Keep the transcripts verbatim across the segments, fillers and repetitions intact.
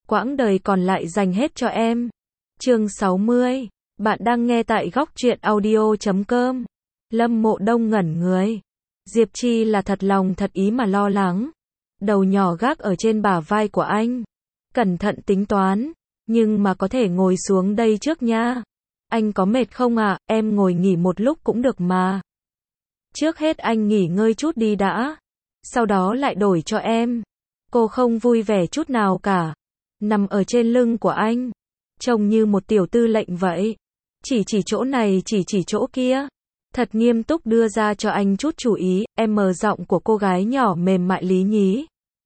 quãng đời còn lại dành hết cho em. Chương sáu mươi. Bạn đang nghe tại góc truyện audio chấm com. Lâm Mộ Đông ngẩn người. Diệp Chi là thật lòng thật ý mà lo lắng. Đầu nhỏ gác ở trên bả vai của anh. Cẩn thận tính toán. Nhưng mà có thể ngồi xuống đây trước nha. Anh có mệt không ạ? À? Em ngồi nghỉ một lúc cũng được mà. Trước hết anh nghỉ ngơi chút đi đã. Sau đó lại đổi cho em. Cô không vui vẻ chút nào cả. Nằm ở trên lưng của anh. Trông như một tiểu tư lệnh vậy. Chỉ chỉ chỗ này chỉ chỉ chỗ kia. Thật nghiêm túc đưa ra cho anh chút chú ý. Em mờ giọng của cô gái nhỏ mềm mại lý nhí.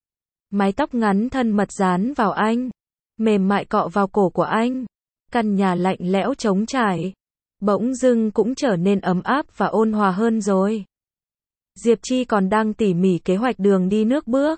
Mái tóc ngắn thân mật dán vào anh. Mềm mại cọ vào cổ của anh. Căn nhà lạnh lẽo trống trải. Bỗng dưng cũng trở nên ấm áp và ôn hòa hơn rồi. Diệp Chi còn đang tỉ mỉ kế hoạch đường đi nước bước.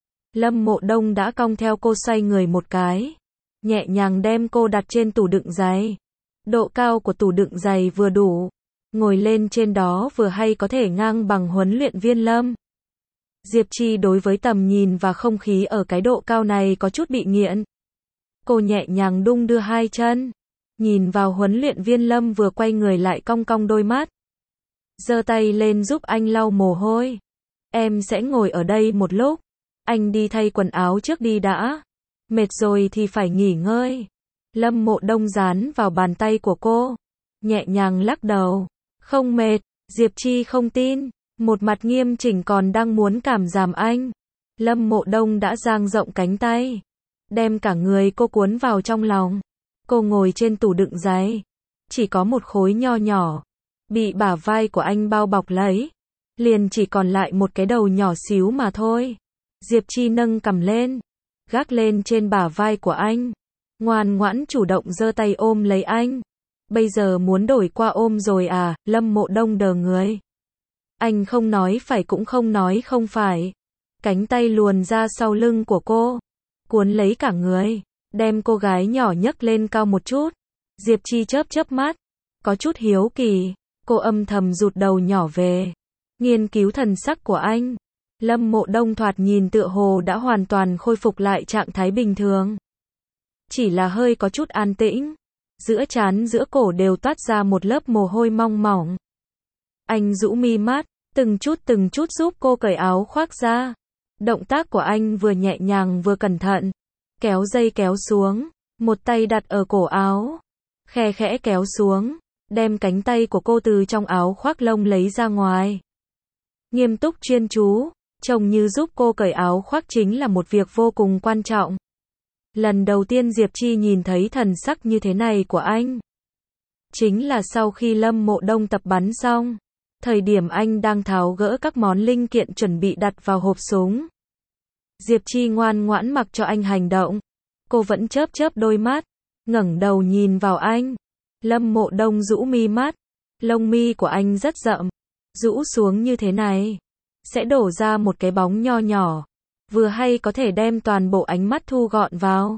Lâm Mộ Đông đã cong theo cô xoay người một cái. Nhẹ nhàng đem cô đặt trên tủ đựng giày. Độ cao của tủ đựng giày vừa đủ. Ngồi lên trên đó vừa hay có thể ngang bằng huấn luyện viên Lâm. Diệp Chi đối với tầm nhìn và không khí ở cái độ cao này có chút bị nghiện. Cô nhẹ nhàng đung đưa hai chân. Nhìn vào huấn luyện viên Lâm vừa quay người lại cong cong đôi mắt. Giơ tay lên giúp anh lau mồ hôi. Em sẽ ngồi ở đây một lúc. Anh đi thay quần áo trước đi đã. Mệt rồi thì phải nghỉ ngơi. Lâm Mộ Đông dán vào bàn tay của cô. Nhẹ nhàng lắc đầu. Không mệt. Diệp Chi không tin. Một mặt nghiêm chỉnh còn đang muốn cảm giảm anh. Lâm Mộ Đông đã dang rộng cánh tay. Đem cả người cô cuốn vào trong lòng. Cô ngồi trên tủ đựng giày. Chỉ có một khối nho nhỏ. Bị bả vai của anh bao bọc lấy. Liền chỉ còn lại một cái đầu nhỏ xíu mà thôi. Diệp Chi nâng cằm lên. Gác lên trên bả vai của anh. Ngoan ngoãn chủ động giơ tay ôm lấy anh. Bây giờ muốn đổi qua ôm rồi à? Lâm Mộ Đông đờ người. Anh không nói phải cũng không nói không phải. Cánh tay luồn ra sau lưng của cô. Cuốn lấy cả người. Đem cô gái nhỏ nhấc lên cao một chút. Diệp Chi chớp chớp mắt. Có chút hiếu kỳ. Cô âm thầm rụt đầu nhỏ về. Nghiên cứu thần sắc của anh. Lâm Mộ Đông thoạt nhìn tựa hồ đã hoàn toàn khôi phục lại trạng thái bình thường. Chỉ là hơi có chút an tĩnh. Giữa trán giữa cổ đều toát ra một lớp mồ hôi mong mỏng. Anh rũ mi mắt. Từng chút từng chút giúp cô cởi áo khoác ra. Động tác của anh vừa nhẹ nhàng vừa cẩn thận. Kéo dây kéo xuống. Một tay đặt ở cổ áo. Khe khẽ kéo xuống. Đem cánh tay của cô từ trong áo khoác lông lấy ra ngoài. Nghiêm túc chuyên chú. Trông như giúp cô cởi áo khoác chính là một việc vô cùng quan trọng. Lần đầu tiên Diệp Chi nhìn thấy thần sắc như thế này của anh. Chính là sau khi Lâm Mộ Đông tập bắn xong. Thời điểm anh đang tháo gỡ các món linh kiện chuẩn bị đặt vào hộp súng. Diệp Chi ngoan ngoãn mặc cho anh hành động. Cô vẫn chớp chớp đôi mắt. Ngẩng đầu nhìn vào anh. Lâm Mộ Đông rũ mi mắt. Lông mi của anh rất rậm. Rũ xuống như thế này. Sẽ đổ ra một cái bóng nho nhỏ. Vừa hay có thể đem toàn bộ ánh mắt thu gọn vào.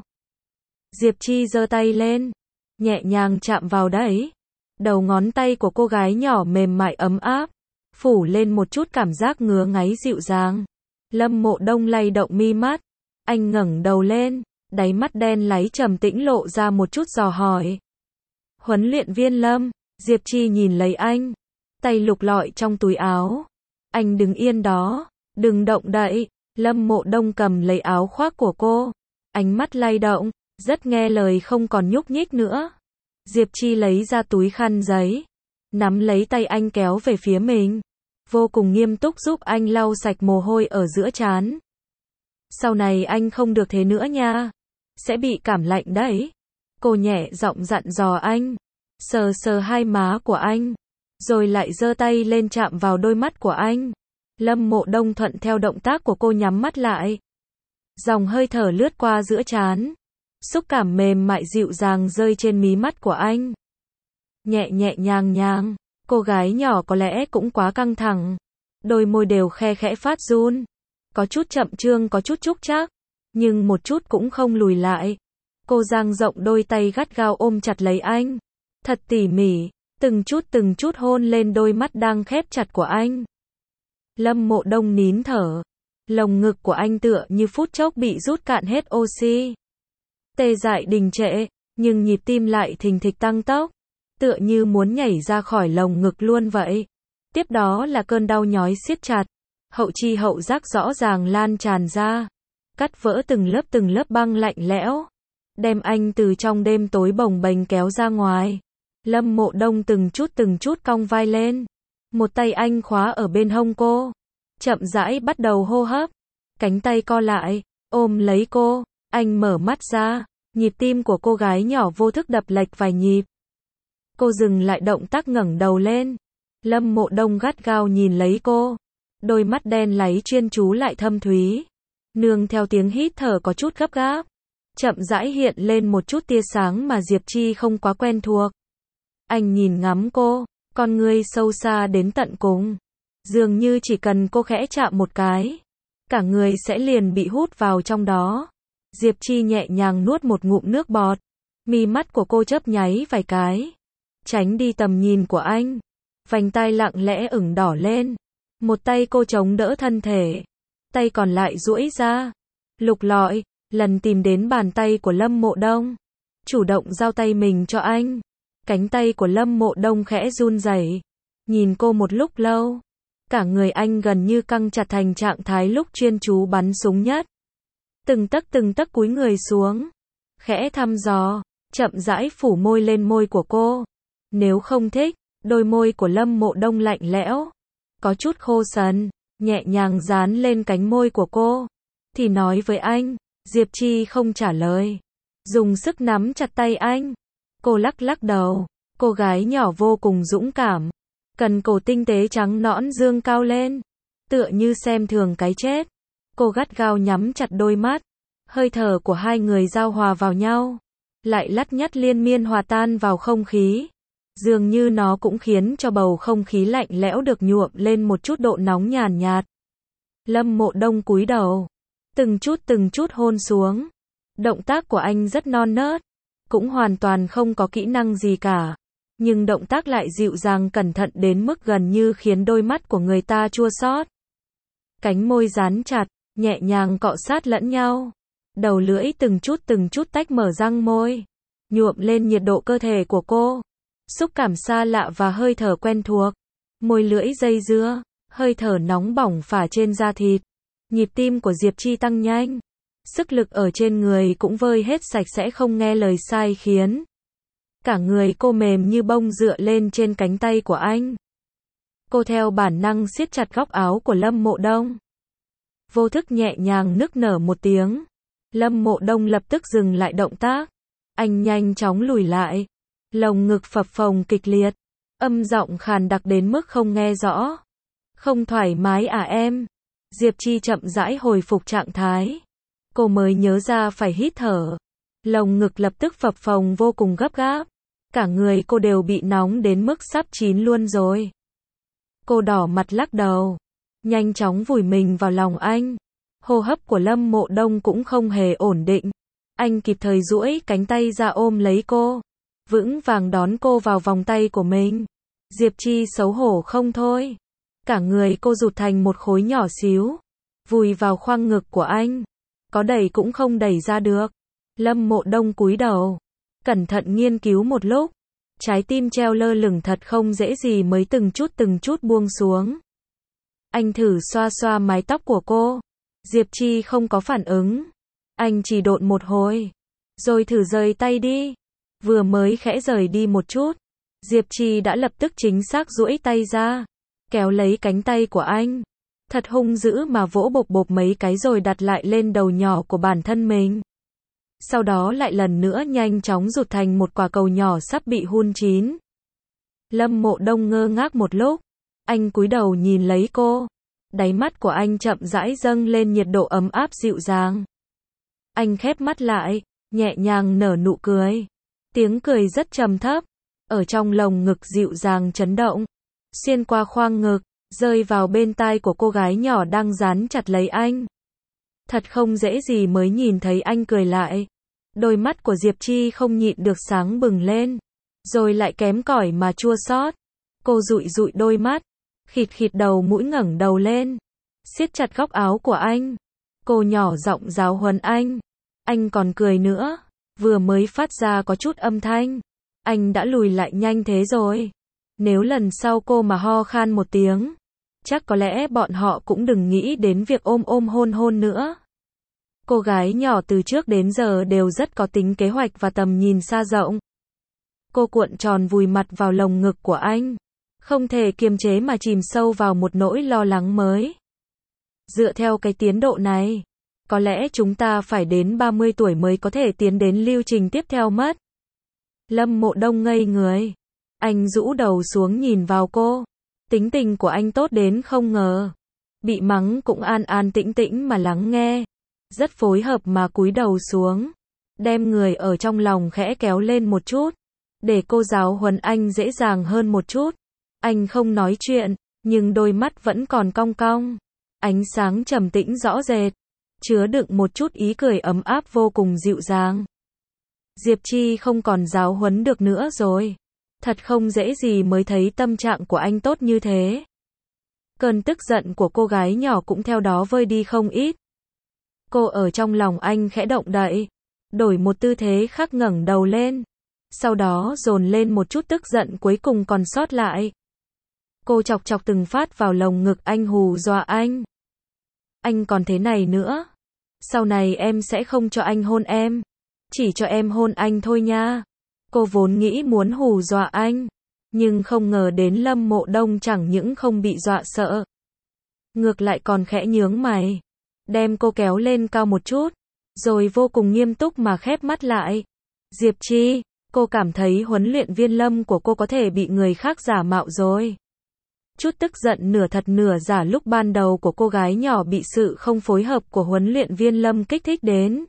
Diệp Chi giơ tay lên. Nhẹ nhàng chạm vào đấy. Đầu ngón tay của cô gái nhỏ mềm mại ấm áp. Phủ lên một chút cảm giác ngứa ngáy dịu dàng. Lâm Mộ Đông lay động mi mắt. Anh ngẩng đầu lên. Đáy mắt đen láy trầm tĩnh lộ ra một chút dò hỏi. Huấn luyện viên Lâm. Diệp Chi nhìn lấy anh. Tay lục lọi trong túi áo. Anh đứng yên đó. Đừng động đậy. Lâm Mộ Đông cầm lấy áo khoác của cô. Ánh mắt lay động. Rất nghe lời không còn nhúc nhích nữa. Diệp Chi lấy ra túi khăn giấy. Nắm lấy tay anh kéo về phía mình. Vô cùng nghiêm túc giúp anh lau sạch mồ hôi ở giữa trán. Sau này anh không được thế nữa nha. Sẽ bị cảm lạnh đấy. Cô nhẹ giọng dặn dò anh. Sờ sờ hai má của anh. Rồi lại giơ tay lên chạm vào đôi mắt của anh. Lâm Mộ Đông thuận theo động tác của cô nhắm mắt lại. Dòng hơi thở lướt qua giữa trán. Xúc cảm mềm mại dịu dàng rơi trên mí mắt của anh. Nhẹ nhẹ nhàng nhàng. Cô gái nhỏ có lẽ cũng quá căng thẳng. Đôi môi đều khe khẽ phát run. Có chút chậm chương có chút trúc trác. Nhưng một chút cũng không lùi lại. Cô dang rộng đôi tay gắt gao ôm chặt lấy anh. Thật tỉ mỉ. Từng chút từng chút hôn lên đôi mắt đang khép chặt của anh. Lâm Mộ Đông nín thở. Lồng ngực của anh tựa như phút chốc bị rút cạn hết oxy. Tê dại đình trệ, nhưng nhịp tim lại thình thịch tăng tốc, tựa như muốn nhảy ra khỏi lồng ngực luôn vậy. Tiếp đó là cơn đau nhói siết chặt, hậu chi hậu giác rõ ràng lan tràn ra, cắt vỡ từng lớp từng lớp băng lạnh lẽo, đem anh từ trong đêm tối bồng bềnh kéo ra ngoài. Lâm Mộ Đông từng chút từng chút cong vai lên, một tay anh khóa ở bên hông cô, chậm rãi bắt đầu hô hấp, cánh tay co lại, ôm lấy cô, anh mở mắt ra, nhịp tim của cô gái nhỏ vô thức đập lệch vài nhịp. Cô dừng lại động tác ngẩng đầu lên, Lâm Mộ Đông gắt gao nhìn lấy cô, đôi mắt đen láy chuyên chú lại thâm thúy, nương theo tiếng hít thở có chút gấp gáp, chậm rãi hiện lên một chút tia sáng mà Diệp Chi không quá quen thuộc. Anh nhìn ngắm cô, con ngươi sâu xa đến tận cùng, dường như chỉ cần cô khẽ chạm một cái, cả người sẽ liền bị hút vào trong đó. Diệp Chi nhẹ nhàng nuốt một ngụm nước bọt, mi mắt của cô chớp nháy vài cái, tránh đi tầm nhìn của anh, vành tai lặng lẽ ửng đỏ lên, một tay cô chống đỡ thân thể, tay còn lại duỗi ra, lục lọi, lần tìm đến bàn tay của Lâm Mộ Đông, chủ động giao tay mình cho anh. Cánh tay của Lâm Mộ Đông khẽ run rẩy, nhìn cô một lúc lâu, cả người anh gần như căng chặt thành trạng thái lúc chuyên chú bắn súng nhất. Từng tấc từng tấc cúi người xuống, khẽ thăm dò, chậm rãi phủ môi lên môi của cô. Nếu không thích, đôi môi của Lâm Mộ Đông lạnh lẽo, có chút khô sần, nhẹ nhàng dán lên cánh môi của cô, thì nói với anh. Diệp Chi không trả lời, dùng sức nắm chặt tay anh. Cô lắc lắc đầu, cô gái nhỏ vô cùng dũng cảm, cần cổ tinh tế trắng nõn dương cao lên, tựa như xem thường cái chết. Cô gắt gao nhắm chặt đôi mắt, hơi thở của hai người giao hòa vào nhau, lại lắt nhắt liên miên hòa tan vào không khí, dường như nó cũng khiến cho bầu không khí lạnh lẽo được nhuộm lên một chút độ nóng nhàn nhạt. Lâm Mộ Đông cúi đầu, từng chút từng chút hôn xuống, động tác của anh rất non nớt, cũng hoàn toàn không có kỹ năng gì cả, nhưng động tác lại dịu dàng cẩn thận đến mức gần như khiến đôi mắt của người ta chua xót. Cánh môi dán chặt, nhẹ nhàng cọ sát lẫn nhau, đầu lưỡi từng chút từng chút tách mở răng môi, nhuộm lên nhiệt độ cơ thể của cô, xúc cảm xa lạ và hơi thở quen thuộc, môi lưỡi dây dưa, hơi thở nóng bỏng phả trên da thịt, nhịp tim của Diệp Chi tăng nhanh. Sức lực ở trên người cũng vơi hết sạch sẽ không nghe lời sai khiến cả người cô mềm như bông dựa lên trên cánh tay của anh. Cô theo bản năng siết chặt góc áo của Lâm Mộ Đông, vô thức nhẹ nhàng nức nở một tiếng. Lâm Mộ Đông lập tức dừng lại động tác, anh nhanh chóng lùi lại, lồng ngực phập phồng kịch liệt, âm giọng khàn đặc đến mức không nghe rõ. Không thoải mái à em? Diệp Chi chậm rãi hồi phục trạng thái. Cô mới nhớ ra phải hít thở. Lồng ngực lập tức phập phồng vô cùng gấp gáp. Cả người cô đều bị nóng đến mức sắp chín luôn rồi. Cô đỏ mặt lắc đầu, nhanh chóng vùi mình vào lòng anh. Hô hấp của Lâm Mộ Đông cũng không hề ổn định. Anh kịp thời duỗi cánh tay ra ôm lấy cô, vững vàng đón cô vào vòng tay của mình. Diệp Chi xấu hổ không thôi. Cả người cô rụt thành một khối nhỏ xíu, vùi vào khoang ngực của anh. Có đẩy cũng không đẩy ra được. Lâm Mộ Đông cúi đầu, cẩn thận nghiên cứu một lúc. Trái tim treo lơ lửng thật không dễ gì mới từng chút từng chút buông xuống. Anh thử xoa xoa mái tóc của cô. Diệp Chi không có phản ứng. Anh chỉ độn một hồi, rồi thử rời tay đi. Vừa mới khẽ rời đi một chút, Diệp Chi đã lập tức chính xác duỗi tay ra, kéo lấy cánh tay của anh, thật hung dữ mà vỗ bộp bộp mấy cái rồi đặt lại lên đầu nhỏ của bản thân mình. Sau đó lại lần nữa nhanh chóng rụt thành một quả cầu nhỏ sắp bị hun chín. Lâm Mộ Đông ngơ ngác một lúc, anh cúi đầu nhìn lấy cô, đáy mắt của anh chậm rãi dâng lên nhiệt độ ấm áp dịu dàng. Anh khép mắt lại, nhẹ nhàng nở nụ cười. Tiếng cười rất trầm thấp, ở trong lồng ngực dịu dàng chấn động, xuyên qua khoang ngực, rơi vào bên tai của cô gái nhỏ đang dán chặt lấy anh. Thật không dễ gì mới nhìn thấy anh cười lại. Đôi mắt của Diệp Chi không nhịn được sáng bừng lên, rồi lại kém cỏi mà chua xót. Cô dụi dụi đôi mắt, khịt khịt đầu mũi ngẩng đầu lên, siết chặt góc áo của anh. Cô nhỏ giọng giáo huấn anh. Anh còn cười nữa. vừa mới phát ra có chút âm thanh. Anh đã lùi lại nhanh thế rồi. Nếu lần sau cô mà ho khan một tiếng, chắc có lẽ bọn họ cũng đừng nghĩ đến việc ôm ôm hôn hôn nữa. Cô gái nhỏ từ trước đến giờ đều rất có tính kế hoạch và tầm nhìn xa rộng. Cô cuộn tròn vùi mặt vào lồng ngực của anh, không thể kiềm chế mà chìm sâu vào một nỗi lo lắng mới. Dựa theo cái tiến độ này, có lẽ chúng ta phải đến ba mươi tuổi mới có thể tiến đến lưu trình tiếp theo mất. Lâm Mộ Đông ngây người. Anh rũ đầu xuống nhìn vào cô. Tính tình của anh tốt đến không ngờ. Bị mắng cũng an an tĩnh tĩnh mà lắng nghe. Rất phối hợp mà cúi đầu xuống. Đem người ở trong lòng khẽ kéo lên một chút. Để cô giáo huấn anh dễ dàng hơn một chút. Anh không nói chuyện, nhưng đôi mắt vẫn còn cong cong. Ánh sáng trầm tĩnh rõ rệt, chứa đựng một chút ý cười ấm áp vô cùng dịu dàng. Diệp Chi không còn giáo huấn được nữa rồi. Thật không dễ gì mới thấy tâm trạng của anh tốt như thế. Cơn tức giận của cô gái nhỏ cũng theo đó vơi đi không ít. Cô ở trong lòng anh khẽ động đậy, đổi một tư thế khác ngẩng đầu lên. Sau đó dồn lên một chút tức giận cuối cùng còn sót lại. Cô chọc chọc từng phát vào lồng ngực anh hù dọa anh. Anh còn thế này nữa. Sau này em sẽ không cho anh hôn em. Chỉ cho em hôn anh thôi nha. Cô vốn nghĩ muốn hù dọa anh. Nhưng không ngờ đến Lâm Mộ Đông chẳng những không bị dọa sợ. Ngược lại còn khẽ nhướng mày. Đem cô kéo lên cao một chút. Rồi vô cùng nghiêm túc mà khép mắt lại. Diệp Chi, cô cảm thấy huấn luyện viên Lâm của cô có thể bị người khác giả mạo rồi. Chút tức giận nửa thật nửa giả lúc ban đầu của cô gái nhỏ bị sự không phối hợp của huấn luyện viên Lâm kích thích đến.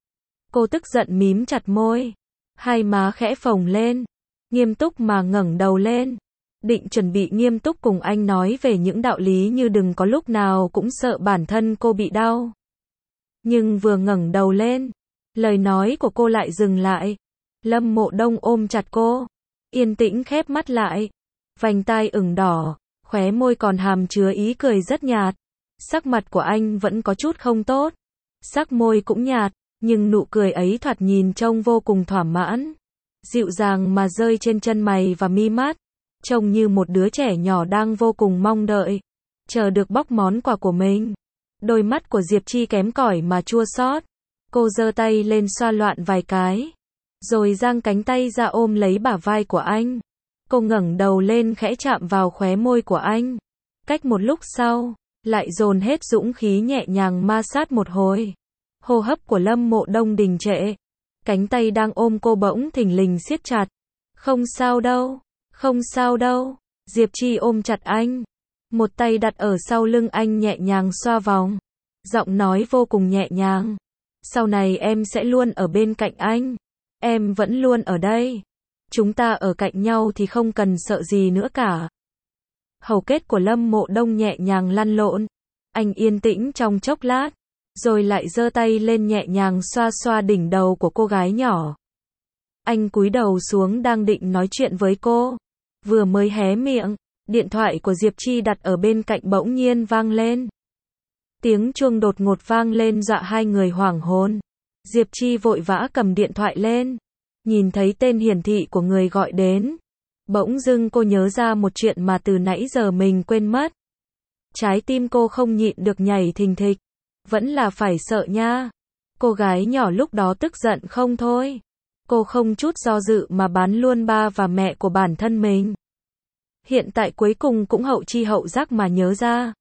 Cô tức giận mím chặt môi, hai má khẽ phồng lên, nghiêm túc mà ngẩng đầu lên, định chuẩn bị nghiêm túc cùng anh nói về những đạo lý như đừng có lúc nào cũng sợ bản thân cô bị đau. Nhưng vừa ngẩng đầu lên, lời nói của cô lại dừng lại. Lâm Mộ Đông ôm chặt cô, yên tĩnh khép mắt lại, vành tai ửng đỏ, khóe môi còn hàm chứa ý cười rất nhạt. Sắc mặt của anh vẫn có chút không tốt, sắc môi cũng nhạt, nhưng nụ cười ấy thoạt nhìn trông vô cùng thỏa mãn, dịu dàng mà rơi trên chân mày và mi mắt, trông như một đứa trẻ nhỏ đang vô cùng mong đợi, chờ được bóc món quà của mình. Đôi mắt của Diệp Chi kém cỏi mà chua xót. Cô giơ tay lên xoa loạn vài cái, rồi giang cánh tay ra ôm lấy bả vai của anh. Cô ngẩng đầu lên khẽ chạm vào khóe môi của anh. Cách một lúc sau, lại dồn hết dũng khí nhẹ nhàng ma sát một hồi. Hô hấp của Lâm Mộ Đông đình trệ. Cánh tay đang ôm cô bỗng thình lình siết chặt. Không sao đâu, không sao đâu. Diệp Chi ôm chặt anh. Một tay đặt ở sau lưng anh nhẹ nhàng xoa vòng. Giọng nói vô cùng nhẹ nhàng. Sau này em sẽ luôn ở bên cạnh anh. Em vẫn luôn ở đây. Chúng ta ở cạnh nhau thì không cần sợ gì nữa cả. Hầu kết của Lâm Mộ Đông nhẹ nhàng lăn lộn. Anh yên tĩnh trong chốc lát, rồi lại giơ tay lên nhẹ nhàng xoa xoa đỉnh đầu của cô gái nhỏ. Anh cúi đầu xuống đang định nói chuyện với cô. Vừa mới hé miệng, điện thoại của Diệp Chi đặt ở bên cạnh bỗng nhiên vang lên. Tiếng chuông đột ngột vang lên dọa hai người hoảng hồn. Diệp Chi vội vã cầm điện thoại lên. Nhìn thấy tên hiển thị của người gọi đến. Bỗng dưng cô nhớ ra một chuyện mà từ nãy giờ mình quên mất. Trái tim cô không nhịn được nhảy thình thịch. Vẫn là phải sợ nha. Cô gái nhỏ lúc đó tức giận không thôi. Cô không chút do dự mà bán luôn ba và mẹ của bản thân mình. Hiện tại cuối cùng cũng hậu chi hậu giác mà nhớ ra.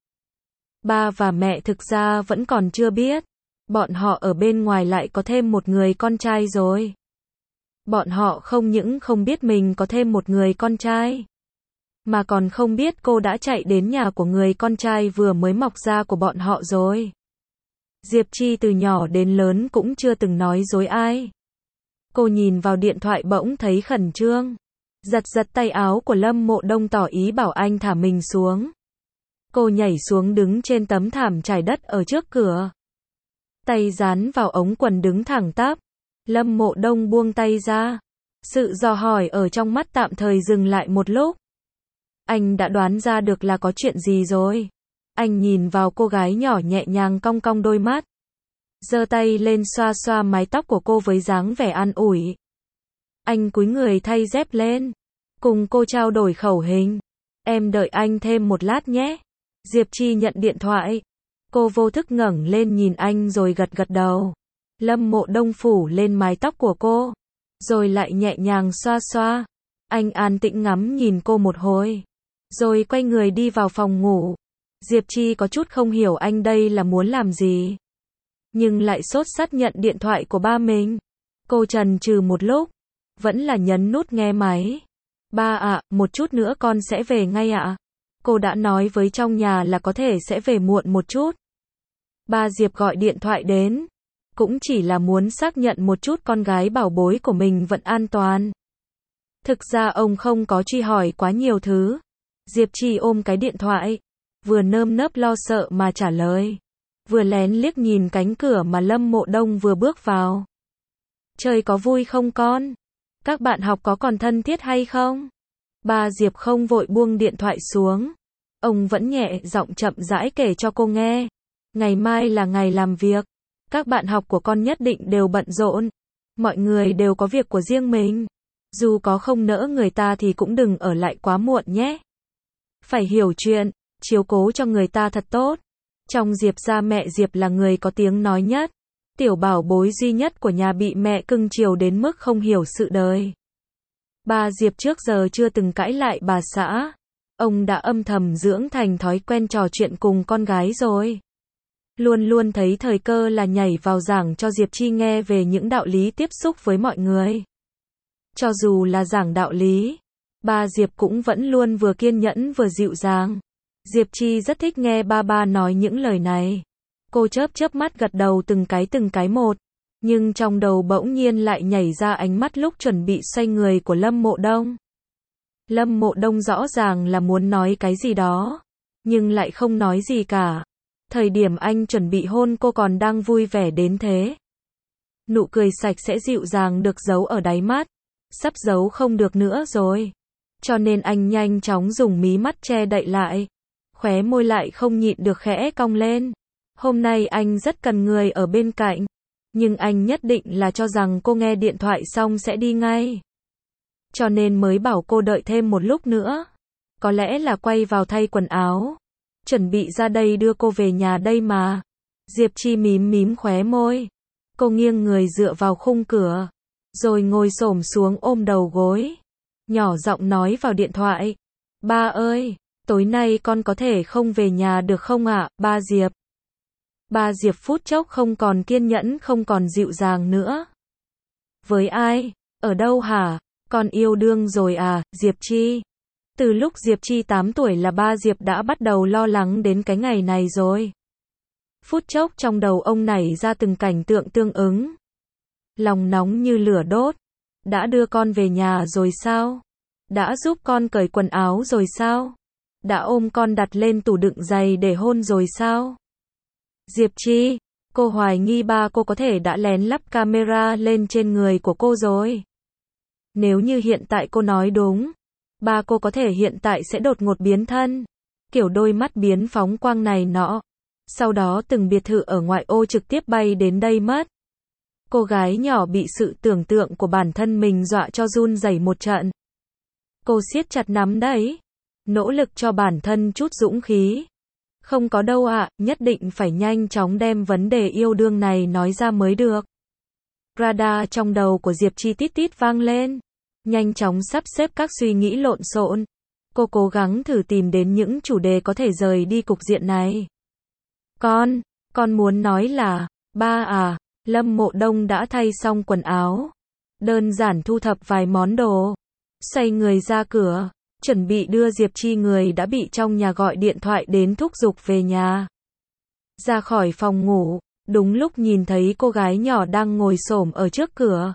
Ba và mẹ thực ra vẫn còn chưa biết. Bọn họ ở bên ngoài lại có thêm một người con trai rồi. Bọn họ không những không biết mình có thêm một người con trai, mà còn không biết cô đã chạy đến nhà của người con trai vừa mới mọc ra của bọn họ rồi. Diệp Chi từ nhỏ đến lớn cũng chưa từng nói dối ai. Cô nhìn vào điện thoại bỗng thấy khẩn trương. Giật giật tay áo của Lâm Mộ Đông tỏ ý bảo anh thả mình xuống. Cô nhảy xuống đứng trên tấm thảm trải đất ở trước cửa. Tay dán vào ống quần đứng thẳng tắp. Lâm Mộ Đông buông tay ra. Sự dò hỏi ở trong mắt tạm thời dừng lại một lúc. Anh đã đoán ra được là có chuyện gì rồi. Anh nhìn vào cô gái nhỏ nhẹ nhàng cong cong đôi mắt. giơ tay lên xoa xoa mái tóc của cô với dáng vẻ an ủi. Anh cúi người thay dép lên, cùng cô trao đổi khẩu hình. Em đợi anh thêm một lát nhé. Diệp Chi nhận điện thoại. Cô vô thức ngẩng lên nhìn anh rồi gật gật đầu. Lâm Mộ Đông phủ lên mái tóc của cô, rồi lại nhẹ nhàng xoa xoa. Anh an tĩnh ngắm nhìn cô một hồi, rồi quay người đi vào phòng ngủ. Diệp Chi có chút không hiểu anh đây là muốn làm gì, nhưng lại sốt sắng nhận điện thoại của ba mình. Cô chần chừ một lúc, vẫn là nhấn nút nghe máy. Ba ạ, một chút nữa con sẽ về ngay ạ. Cô đã nói với trong nhà là có thể sẽ về muộn một chút. Ba Diệp gọi điện thoại đến, cũng chỉ là muốn xác nhận một chút con gái bảo bối của mình vẫn an toàn. Thực ra ông không có truy hỏi quá nhiều thứ. Diệp Chi ôm cái điện thoại, vừa nơm nớp lo sợ mà trả lời, vừa lén liếc nhìn cánh cửa mà Lâm Mộ Đông vừa bước vào. Chơi có vui không con? Các bạn học có còn thân thiết hay không? Ba Diệp không vội buông điện thoại xuống. Ông vẫn nhẹ giọng chậm rãi kể cho cô nghe. Ngày mai là ngày làm việc. Các bạn học của con nhất định đều bận rộn. Mọi người đều có việc của riêng mình. Dù có không nỡ người ta thì cũng đừng ở lại quá muộn nhé. Phải hiểu chuyện, chiếu cố cho người ta thật tốt. Trong Diệp gia mẹ Diệp là người có tiếng nói nhất. Tiểu bảo bối duy nhất của nhà bị mẹ cưng chiều đến mức không hiểu sự đời. Ba Diệp trước giờ chưa từng cãi lại bà xã. Ông đã âm thầm dưỡng thành thói quen trò chuyện cùng con gái rồi. Luôn luôn thấy thời cơ là nhảy vào giảng cho Diệp Chi nghe về những đạo lý tiếp xúc với mọi người. Cho dù là giảng đạo lý, ba Diệp cũng vẫn luôn vừa kiên nhẫn vừa dịu dàng. Diệp Chi rất thích nghe ba ba nói những lời này. Cô chớp chớp mắt gật đầu từng cái từng cái một. Nhưng trong đầu bỗng nhiên lại nhảy ra ánh mắt lúc chuẩn bị xoay người của Lâm Mộ Đông. Lâm Mộ Đông rõ ràng là muốn nói cái gì đó, nhưng lại không nói gì cả. Thời điểm anh chuẩn bị hôn cô còn đang vui vẻ đến thế. Nụ cười sạch sẽ dịu dàng được giấu ở đáy mắt, sắp giấu không được nữa rồi. Cho nên anh nhanh chóng dùng mí mắt che đậy lại. Khóe môi lại không nhịn được khẽ cong lên. Hôm nay anh rất cần người ở bên cạnh. Nhưng anh nhất định là cho rằng cô nghe điện thoại xong sẽ đi ngay. Cho nên mới bảo cô đợi thêm một lúc nữa. Có lẽ là quay vào thay quần áo. Chuẩn bị ra đây đưa cô về nhà đây mà. Diệp Chi mím mím khóe môi. Cô nghiêng người dựa vào khung cửa. Rồi ngồi xổm xuống ôm đầu gối. Nhỏ giọng nói vào điện thoại. Ba ơi, tối nay con có thể không về nhà được không ạ, ba Diệp. Ba Diệp phút chốc không còn kiên nhẫn không còn dịu dàng nữa. Với ai? Ở đâu hả? Con yêu đương rồi à, Diệp Chi? Từ lúc Diệp Chi tám tuổi là ba Diệp đã bắt đầu lo lắng đến cái ngày này rồi. Phút chốc trong đầu ông nảy ra từng cảnh tượng tương ứng. Lòng nóng như lửa đốt. Đã đưa con về nhà rồi sao? Đã giúp con cởi quần áo rồi sao? Đã ôm con đặt lên tủ đựng giày để hôn rồi sao? Diệp Chi, cô hoài nghi ba cô có thể đã lén lắp camera lên trên người của cô rồi. Nếu như hiện tại cô nói đúng, ba cô có thể hiện tại sẽ đột ngột biến thân. Kiểu đôi mắt biến phóng quang này nọ. Sau đó từng biệt thự ở ngoại ô trực tiếp bay đến đây mất. Cô gái nhỏ bị sự tưởng tượng của bản thân mình dọa cho run rẩy một trận. Cô siết chặt nắm đấm, nỗ lực cho bản thân chút dũng khí. Không có đâu ạ, à, nhất định phải nhanh chóng đem vấn đề yêu đương này nói ra mới được. Radar trong đầu của Diệp Chi tít tít vang lên. Nhanh chóng sắp xếp các suy nghĩ lộn xộn. Cô cố gắng thử tìm đến những chủ đề có thể rời đi cục diện này. Con, con muốn nói là, ba à, Lâm Mộ Đông đã thay xong quần áo. Đơn giản thu thập vài món đồ. Xoay người ra cửa. Chuẩn bị đưa Diệp Chi người đã bị trong nhà gọi điện thoại đến thúc giục về nhà. Ra khỏi phòng ngủ, đúng lúc nhìn thấy cô gái nhỏ đang ngồi xổm ở trước cửa.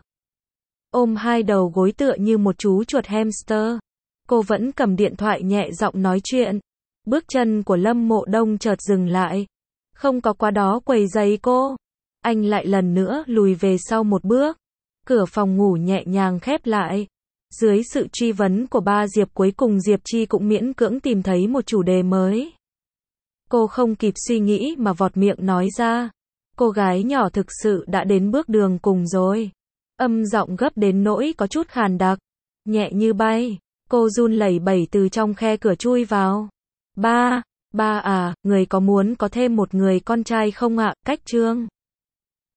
Ôm hai đầu gối tựa như một chú chuột hamster. Cô vẫn cầm điện thoại nhẹ giọng nói chuyện. Bước chân của Lâm Mộ Đông chợt dừng lại. Không có qua đó quấy rầy cô. Anh lại lần nữa lùi về sau một bước. Cửa phòng ngủ nhẹ nhàng khép lại. Dưới sự truy vấn của ba Diệp cuối cùng Diệp Chi cũng miễn cưỡng tìm thấy một chủ đề mới. Cô không kịp suy nghĩ mà vọt miệng nói ra. Cô gái nhỏ thực sự đã đến bước đường cùng rồi. Âm giọng gấp đến nỗi có chút khàn đặc, nhẹ như bay. Cô run lẩy bẩy từ trong khe cửa chui vào. Ba, ba à, người có muốn có thêm một người con trai không ạ? Cách Trương